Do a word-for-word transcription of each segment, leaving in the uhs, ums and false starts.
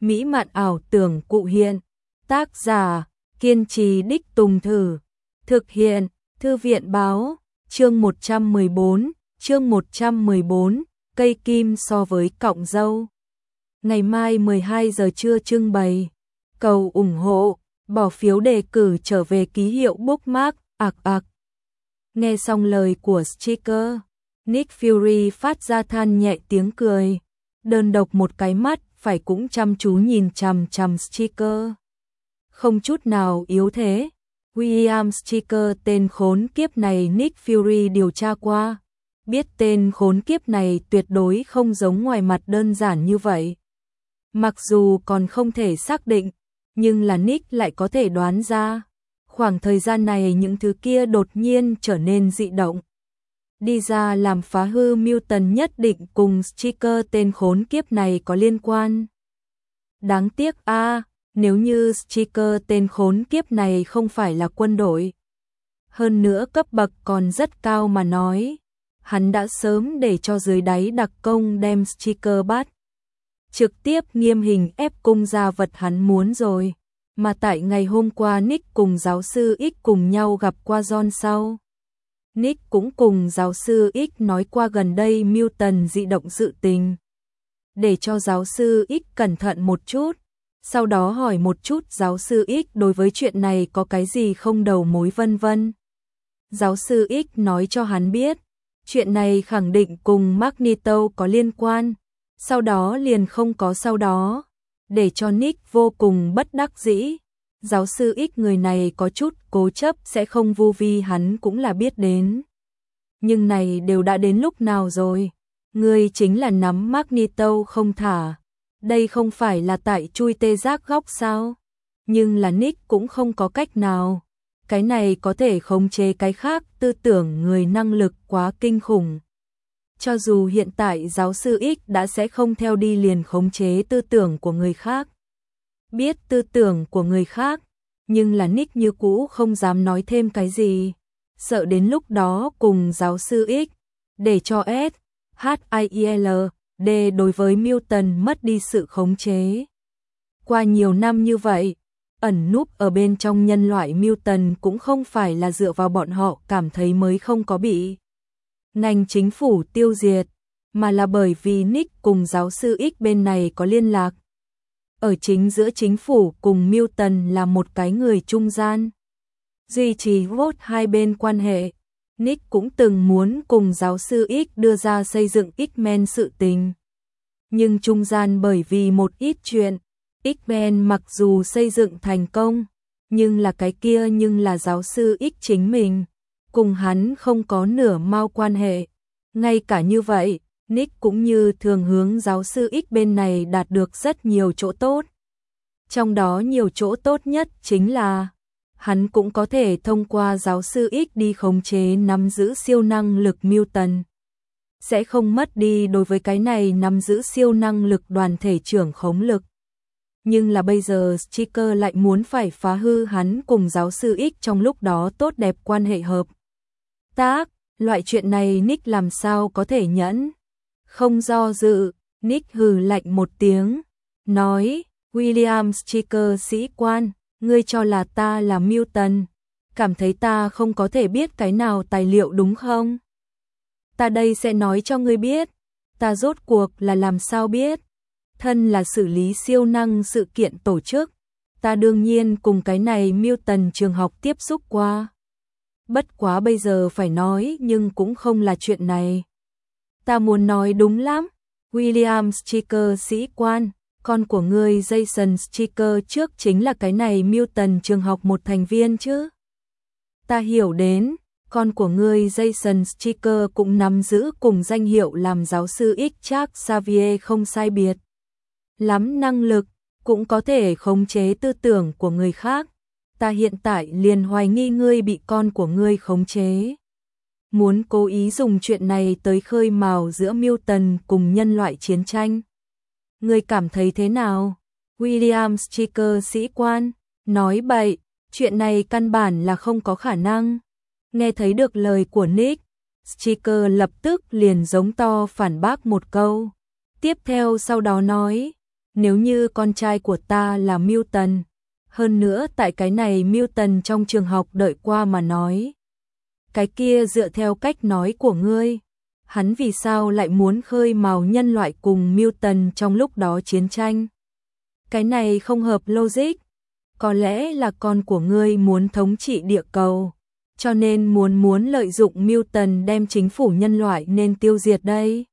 mỹ mạn ảo tưởng cụ hiện. Tác giả, kiên trì đích tùng thử. Thực hiện, Thư viện báo, chương một trăm mười bốn, chương một trăm mười bốn, cây kim so với cọng dâu. Ngày mai mười hai giờ trưa trưng bày. Cầu ủng hộ, bỏ phiếu đề cử trở về ký hiệu bookmark, ạc ạc. Nghe xong lời của Stricker, Nick Fury phát ra than nhẹ tiếng cười. Đơn độc một cái mắt, phải cũng chăm chú nhìn chằm chằm Stricker. Không chút nào yếu thế. William Stricker, tên khốn kiếp này Nick Fury điều tra qua. Biết tên khốn kiếp này tuyệt đối không giống ngoài mặt đơn giản như vậy. Mặc dù còn không thể xác định, nhưng là Nick lại có thể đoán ra. Khoảng thời gian này những thứ kia đột nhiên trở nên dị động. Đi ra làm phá hư Milton nhất định cùng Stricker tên khốn kiếp này có liên quan. Đáng tiếc a à, nếu như Stricker tên khốn kiếp này không phải là quân đội. Hơn nữa cấp bậc còn rất cao mà nói. Hắn đã sớm để cho dưới đáy đặc công đem Stricker bắt. Trực tiếp nghiêm hình ép cung ra vật hắn muốn rồi. Mà tại ngày hôm qua Nick cùng giáo sư X cùng nhau gặp qua John sau. Nick cũng cùng giáo sư X nói qua gần đây Milton dị động sự tình. Để cho giáo sư X cẩn thận một chút. Sau đó hỏi một chút giáo sư X đối với chuyện này có cái gì không đầu mối vân vân. Giáo sư X nói cho hắn biết. Chuyện này khẳng định cùng Magneto có liên quan. Sau đó liền không có sau đó. Để cho Nick vô cùng bất đắc dĩ. Giáo sư X người này có chút cố chấp sẽ không vu vi hắn cũng là biết đến. Nhưng này đều đã đến lúc nào rồi. Người chính là nắm Magneto không thả. Đây không phải là tại chui tê giác góc sao. Nhưng là Nick cũng không có cách nào. Cái này có thể khống chế cái khác, tư tưởng người năng lực quá kinh khủng. Cho dù hiện tại giáo sư X đã sẽ không theo đi liền khống chế tư tưởng của người khác. Biết tư tưởng của người khác, nhưng là Nick như cũ không dám nói thêm cái gì. Sợ đến lúc đó cùng giáo sư X, để cho S, H I E L, D đối với Milton mất đi sự khống chế. Qua nhiều năm như vậy, ẩn núp ở bên trong nhân loại Milton cũng không phải là dựa vào bọn họ cảm thấy mới không có bị ngành chính phủ tiêu diệt, mà là bởi vì Nick cùng giáo sư X bên này có liên lạc. Ở chính giữa chính phủ cùng Milton là một cái người trung gian. Duy trì vote hai bên quan hệ. Nick cũng từng muốn cùng giáo sư X đưa ra xây dựng X-Men sự tình. Nhưng trung gian bởi vì một ít chuyện, X-Men mặc dù xây dựng thành công, nhưng là cái kia nhưng là giáo sư X chính mình. Cùng hắn không có nửa mao quan hệ. Ngay cả như vậy, Nick cũng như thường hướng giáo sư X bên này đạt được rất nhiều chỗ tốt. Trong đó nhiều chỗ tốt nhất chính là hắn cũng có thể thông qua giáo sư X đi khống chế nắm giữ siêu năng lực Milton. Sẽ không mất đi đối với cái này nắm giữ siêu năng lực đoàn thể trưởng khống lực. Nhưng là bây giờ Stricker lại muốn phải phá hư hắn cùng giáo sư X trong lúc đó tốt đẹp quan hệ hợp tác. Loại chuyện này Nick làm sao có thể nhẫn. Không do dự, Nick hừ lạnh một tiếng, nói, William Stricker sĩ quan, ngươi cho là ta là Milton, cảm thấy ta không có thể biết cái nào tài liệu đúng không? Ta đây sẽ nói cho ngươi biết, ta rốt cuộc là làm sao biết. Thân là xử lý siêu năng sự kiện tổ chức, ta đương nhiên cùng cái này Milton trường học tiếp xúc qua. Bất quá bây giờ phải nói nhưng cũng không là chuyện này. Ta muốn nói đúng lắm, William Stricker sĩ quan, con của ngươi Jason Stricker trước chính là cái này Milton trường học một thành viên chứ. Ta hiểu đến, con của ngươi Jason Stricker cũng nắm giữ cùng danh hiệu làm giáo sư X Charles Xavier không sai biệt. Lắm năng lực, cũng có thể khống chế tư tưởng của người khác. Ta hiện tại liền hoài nghi ngươi bị con của ngươi khống chế. Muốn cố ý dùng chuyện này tới khơi mào giữa Milton cùng nhân loại chiến tranh. Ngươi cảm thấy thế nào? William Stricker sĩ quan, nói bậy, chuyện này căn bản là không có khả năng. Nghe thấy được lời của Nick, Stricker lập tức liền giống to phản bác một câu. Tiếp theo sau đó nói, nếu như con trai của ta là Milton, hơn nữa tại cái này Milton trong trường học đợi qua mà nói. Cái kia dựa theo cách nói của ngươi, hắn vì sao lại muốn khơi mào nhân loại cùng Milton trong lúc đó chiến tranh? Cái này không hợp logic. Có lẽ là con của ngươi muốn thống trị địa cầu, cho nên muốn muốn lợi dụng Milton đem chính phủ nhân loại nên tiêu diệt đây.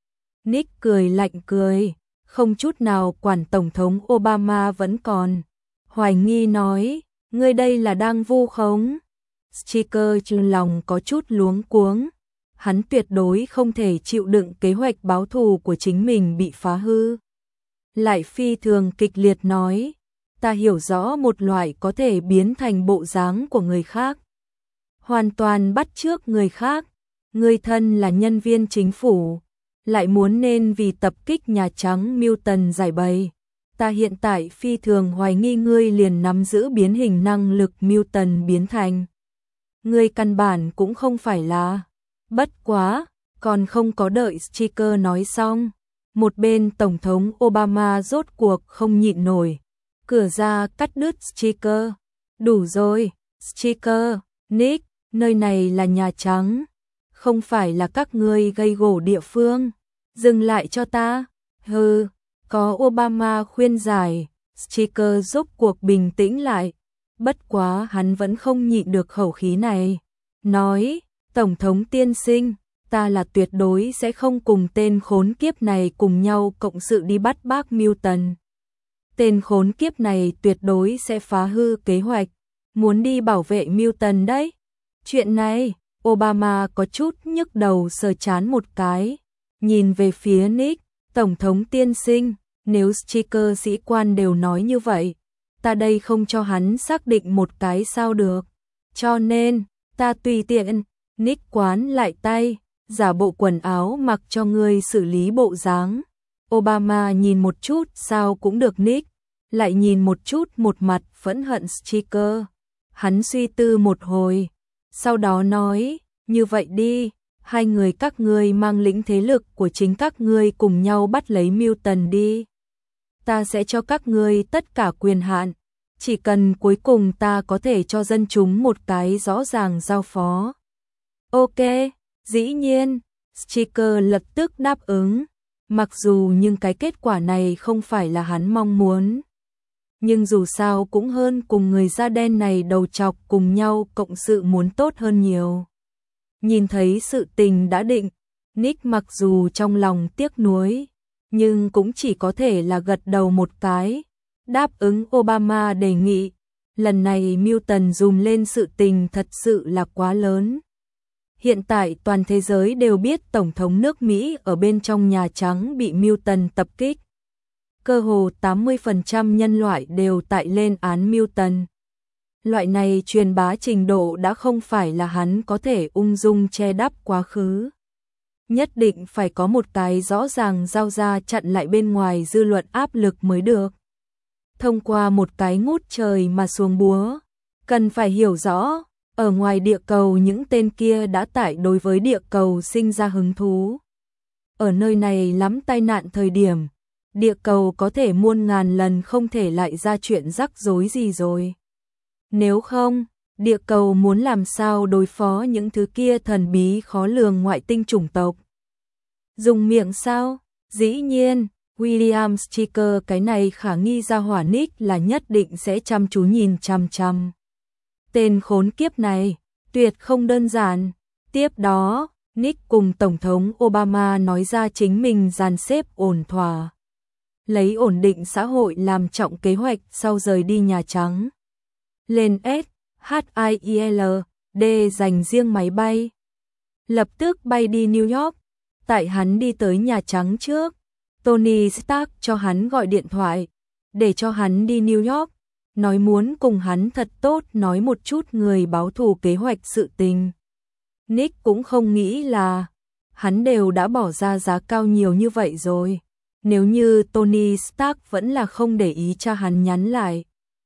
Nick cười lạnh cười, không chút nào quản Tổng thống Obama vẫn còn. Hoài nghi nói, ngươi đây là đang vu khống. Sticker trong lòng có chút luống cuống. Hắn tuyệt đối không thể chịu đựng kế hoạch báo thù của chính mình bị phá hư. Lại phi thường kịch liệt nói, ta hiểu rõ một loại có thể biến thành bộ dáng của người khác. Hoàn toàn bắt chước người khác. Người thân là nhân viên chính phủ, lại muốn nên vì tập kích Nhà Trắng Milton giải bày. Ta hiện tại phi thường hoài nghi ngươi liền nắm giữ biến hình năng lực Milton biến thành. Ngươi căn bản cũng không phải là. Bất quá, còn không có đợi Sticker nói xong. Một bên Tổng thống Obama rốt cuộc không nhịn nổi. Cửa ra cắt đứt Sticker. Đủ rồi, Sticker, Nick, nơi này là Nhà Trắng. Không phải là các ngươi gây gổ địa phương. Dừng lại cho ta. Hừ, có Obama khuyên giải. Sticker rốt cuộc bình tĩnh lại. Bất quá hắn vẫn không nhịn được khẩu khí này. Nói, Tổng thống tiên sinh, ta là tuyệt đối sẽ không cùng tên khốn kiếp này cùng nhau cộng sự đi bắt bác Milton. Tên khốn kiếp này tuyệt đối sẽ phá hư kế hoạch, muốn đi bảo vệ Milton đấy. Chuyện này, Obama có chút nhức đầu sờ chán một cái, nhìn về phía Nick, Tổng thống tiên sinh, nếu Sticker sĩ quan đều nói như vậy, ta đây không cho hắn xác định một cái sao được. Cho nên, ta tùy tiện. Nick quán lại tay, giả bộ quần áo mặc cho ngươi xử lý bộ dáng. Obama nhìn một chút sao cũng được Nick, lại nhìn một chút một mặt phẫn hận Sticker. Hắn suy tư một hồi, sau đó nói, như vậy đi, hai người các ngươi mang lĩnh thế lực của chính các ngươi cùng nhau bắt lấy Milton đi. Ta sẽ cho các ngươi tất cả quyền hạn, chỉ cần cuối cùng ta có thể cho dân chúng một cái rõ ràng giao phó. Ok, dĩ nhiên, Sticker lập tức đáp ứng, mặc dù nhưng cái kết quả này không phải là hắn mong muốn. Nhưng dù sao cũng hơn cùng người da đen này đầu chọc cùng nhau cộng sự muốn tốt hơn nhiều. Nhìn thấy sự tình đã định, Nick mặc dù trong lòng tiếc nuối, nhưng cũng chỉ có thể là gật đầu một cái, đáp ứng Obama đề nghị. Lần này Milton dùm lên sự tình thật sự là quá lớn. Hiện tại toàn thế giới đều biết Tổng thống nước Mỹ ở bên trong Nhà Trắng bị Milton tập kích. Cơ hồ tám mươi phần trăm nhân loại đều tại lên án Milton. Loại này truyền bá trình độ đã không phải là hắn có thể ung dung che đắp quá khứ. Nhất định phải có một cái rõ ràng giao ra chặn lại bên ngoài dư luận áp lực mới được. Thông qua một cái ngút trời mà xuống búa, cần phải hiểu rõ, ở ngoài địa cầu những tên kia đã tại đối với địa cầu sinh ra hứng thú. Ở nơi này lắm tai nạn thời điểm, địa cầu có thể muôn ngàn lần không thể lại ra chuyện rắc rối gì rồi. Nếu không, địa cầu muốn làm sao đối phó những thứ kia thần bí khó lường ngoại tinh chủng tộc? Dùng miệng sao? Dĩ nhiên, William Sticker cái này khả nghi ra hỏa Nick là nhất định sẽ chăm chú nhìn chăm chăm. Tên khốn kiếp này, tuyệt không đơn giản. Tiếp đó, Nick cùng Tổng thống Obama nói ra chính mình dàn xếp ổn thỏa. Lấy ổn định xã hội làm trọng kế hoạch sau rời đi Nhà Trắng. Lên S, H I I L, D dành riêng máy bay. Lập tức bay đi New York. Tại hắn đi tới Nhà Trắng trước, Tony Stark cho hắn gọi điện thoại, để cho hắn đi New York, nói muốn cùng hắn thật tốt nói một chút người báo thù kế hoạch sự tình. Nick cũng không nghĩ là hắn đều đã bỏ ra giá cao nhiều như vậy rồi. Nếu như Tony Stark vẫn là không để ý cho hắn nhắn lại,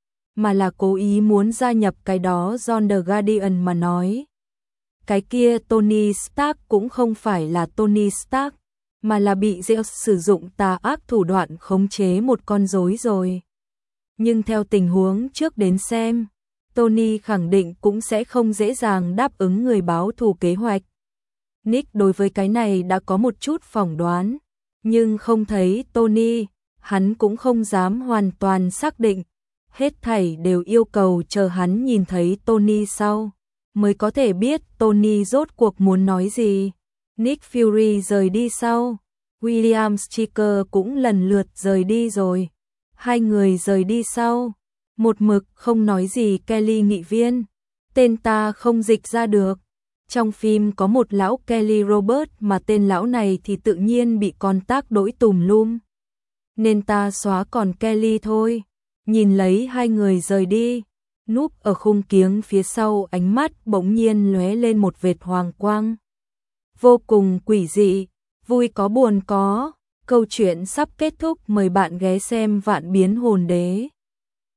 mà là cố ý muốn gia nhập cái đó John the Guardian mà nói. Cái kia Tony Stark cũng không phải là Tony Stark, mà là bị Zeus sử dụng tà ác thủ đoạn khống chế một con rối rồi. Nhưng theo tình huống trước đến xem, Tony khẳng định cũng sẽ không dễ dàng đáp ứng người báo thù kế hoạch. Nick đối với cái này đã có một chút phỏng đoán, nhưng không thấy Tony, hắn cũng không dám hoàn toàn xác định. Hết thảy đều yêu cầu chờ hắn nhìn thấy Tony sau, mới có thể biết Tony rốt cuộc muốn nói gì. Nick Fury rời đi sau, William Stryker cũng lần lượt rời đi rồi. Hai người rời đi sau, một mực không nói gì Kelly nghị viên, tên ta không dịch ra được. Trong phim có một lão Kelly Robert mà tên lão này thì tự nhiên bị con tác đổi tùm lum, nên ta xóa còn Kelly thôi. Nhìn lấy hai người rời đi, núp ở khung kiếng phía sau ánh mắt bỗng nhiên lóe lên một vệt hoàng quang. Vô cùng quỷ dị, vui có buồn có, câu chuyện sắp kết thúc, mời bạn ghé xem Vạn Biến Hồn Đế.